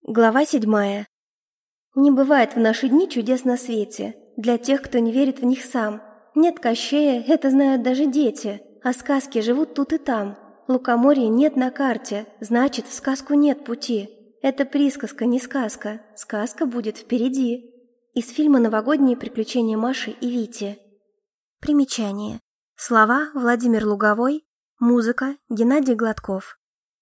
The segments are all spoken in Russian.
Глава 7. Не бывает в наши дни чудес на свете, для тех, кто не верит в них сам. Нет Кощея, это знают даже дети, а сказки живут тут и там. Лукоморья нет на карте, значит, в сказку нет пути. Это присказка, не сказка, сказка будет впереди. Из фильма «Новогодние приключения Маши и Вити». Примечание. Слова Владимир Луговой, музыка Геннадий Гладков.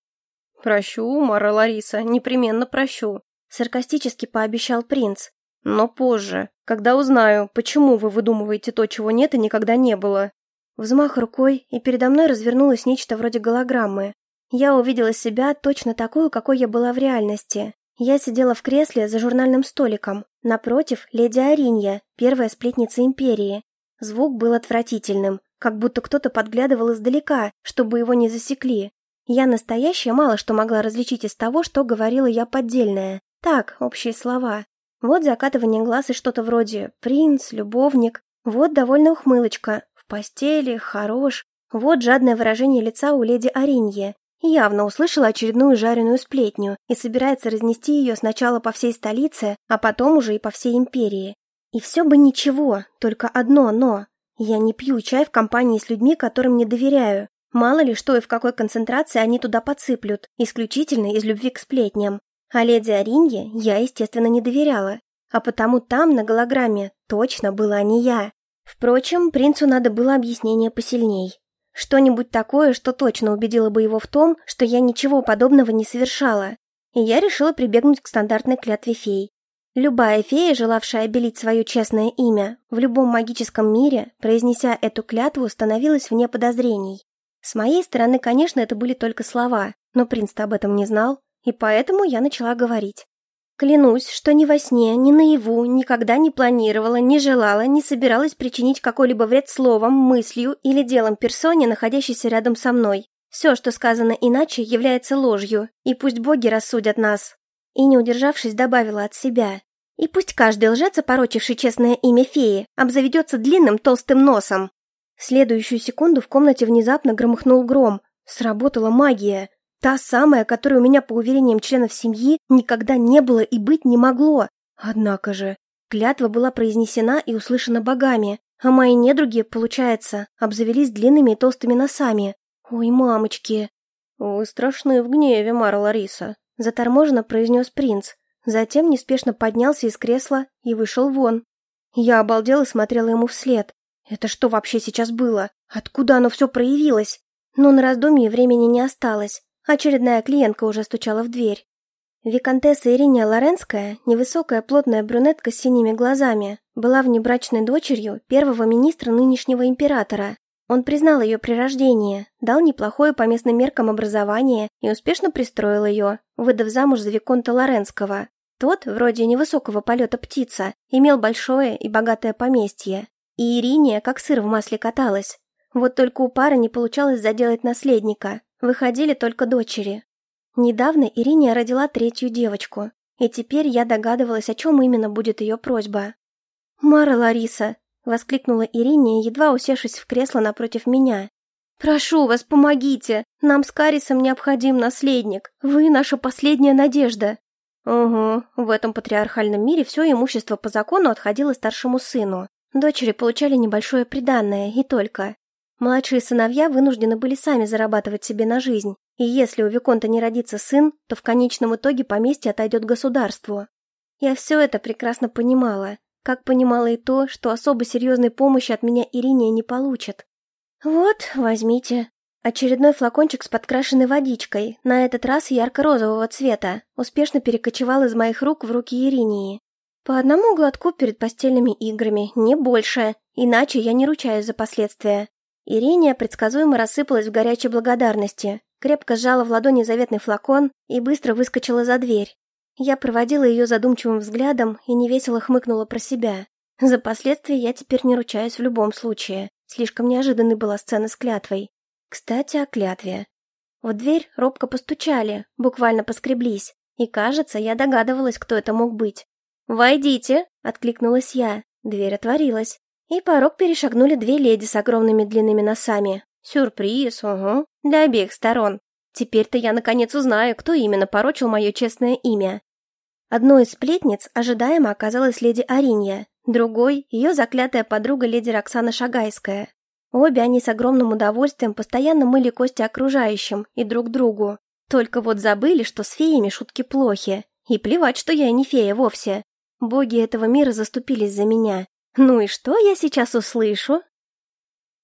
«Прощу, Мара Лариса, непременно прощу», — саркастически пообещал принц. «Но позже, когда узнаю, почему вы выдумываете то, чего нет и никогда не было». Взмах рукой, и передо мной развернулось нечто вроде голограммы. Я увидела себя точно такую, какой я была в реальности. Я сидела в кресле за журнальным столиком. Напротив — леди Аринья, первая сплетница империи. Звук был отвратительным, как будто кто-то подглядывал издалека, чтобы его не засекли. Я настоящая мало что могла различить из того, что говорила я поддельная. Так, общие слова. Вот закатывание глаз и что-то вроде «принц», «любовник». Вот довольно ухмылочка. «В постели», «хорош». Вот жадное выражение лица у леди Ариньи. Явно услышала очередную жареную сплетню и собирается разнести ее сначала по всей столице, а потом уже и по всей империи. И все бы ничего, только одно «но». Я не пью чай в компании с людьми, которым не доверяю. Мало ли что и в какой концентрации они туда подсыплют, исключительно из любви к сплетням. А леди Аринье я, естественно, не доверяла, а потому там, на голограмме, точно была не я. Впрочем, принцу надо было объяснение посильней. Что-нибудь такое, что точно убедило бы его в том, что я ничего подобного не совершала. И я решила прибегнуть к стандартной клятве фей. Любая фея, желавшая обелить свое честное имя, в любом магическом мире, произнеся эту клятву, становилась вне подозрений. С моей стороны, конечно, это были только слова, но принц-то об этом не знал, и поэтому я начала говорить. Клянусь, что ни во сне, ни наяву никогда не планировала, не желала, не собиралась причинить какой-либо вред словом, мыслью или делом персоне, находящейся рядом со мной. Все, что сказано иначе, является ложью, и пусть боги рассудят нас. И, не удержавшись, добавила от себя. И пусть каждый лжец, опорочивший честное имя феи, обзаведется длинным толстым носом. В следующую секунду в комнате внезапно громыхнул гром. Сработала магия. Та самая, которой у меня, по уверениям членов семьи, никогда не было и быть не могло. Однако же, клятва была произнесена и услышана богами, а мои недруги, получается, обзавелись длинными и толстыми носами. Ой, мамочки. «Вы страшны в гневе, Мара Лариса», — заторможенно произнес принц. Затем неспешно поднялся из кресла и вышел вон. Я обалдела и смотрела ему вслед. Это что вообще сейчас было? Откуда оно все проявилось? Но на раздумье времени не осталось. Очередная клиентка уже стучала в дверь. Виконтесса Ириния Лоренская, невысокая плотная брюнетка с синими глазами, была внебрачной дочерью первого министра нынешнего императора. Он признал ее при рождении, дал неплохое по местным меркам образование и успешно пристроил ее, выдав замуж за виконта Лоренского. Тот, вроде невысокого полета птица, имел большое и богатое поместье. И Ириния как сыр в масле каталась. Вот только у пары не получалось заделать наследника. Выходили только дочери. Недавно Ириния родила третью девочку. И теперь я догадывалась, о чем именно будет ее просьба. «Мара Лариса!» — воскликнула Ириния, едва усевшись в кресло напротив меня. «Прошу вас, помогите! Нам с Карисом необходим наследник. Вы наша последняя надежда!» Угу, в этом патриархальном мире все имущество по закону отходило старшему сыну. Дочери получали небольшое приданное, и только. Младшие сыновья вынуждены были сами зарабатывать себе на жизнь, и если у виконта не родится сын, то в конечном итоге поместье отойдет государству. Я все это прекрасно понимала, как понимала и то, что особо серьезной помощи от меня Ириния не получит. «Вот, возьмите». Очередной флакончик с подкрашенной водичкой, на этот раз ярко-розового цвета, успешно перекочевал из моих рук в руки Иринии. По одному глотку перед постельными играми, не больше, иначе я не ручаюсь за последствия. Ириния предсказуемо рассыпалась в горячей благодарности, крепко сжала в ладони заветный флакон и быстро выскочила за дверь. Я проводила ее задумчивым взглядом и невесело хмыкнула про себя. За последствия я теперь не ручаюсь в любом случае. Слишком неожиданной была сцена с клятвой. Кстати, о клятве. В дверь робко постучали, буквально поскреблись, и, кажется, я догадывалась, кто это мог быть. «Войдите!» — откликнулась я. Дверь отворилась. И порог перешагнули две леди с огромными длинными носами. Сюрприз, угу, для обеих сторон. Теперь-то я наконец узнаю, кто именно порочил мое честное имя. Одной из сплетниц ожидаемо оказалась леди Аринья, другой — ее заклятая подруга леди Роксана Шагайская. Обе они с огромным удовольствием постоянно мыли кости окружающим и друг другу. Только вот забыли, что с феями шутки плохи. И плевать, что я и не фея вовсе. Боги этого мира заступились за меня. Ну и что я сейчас услышу?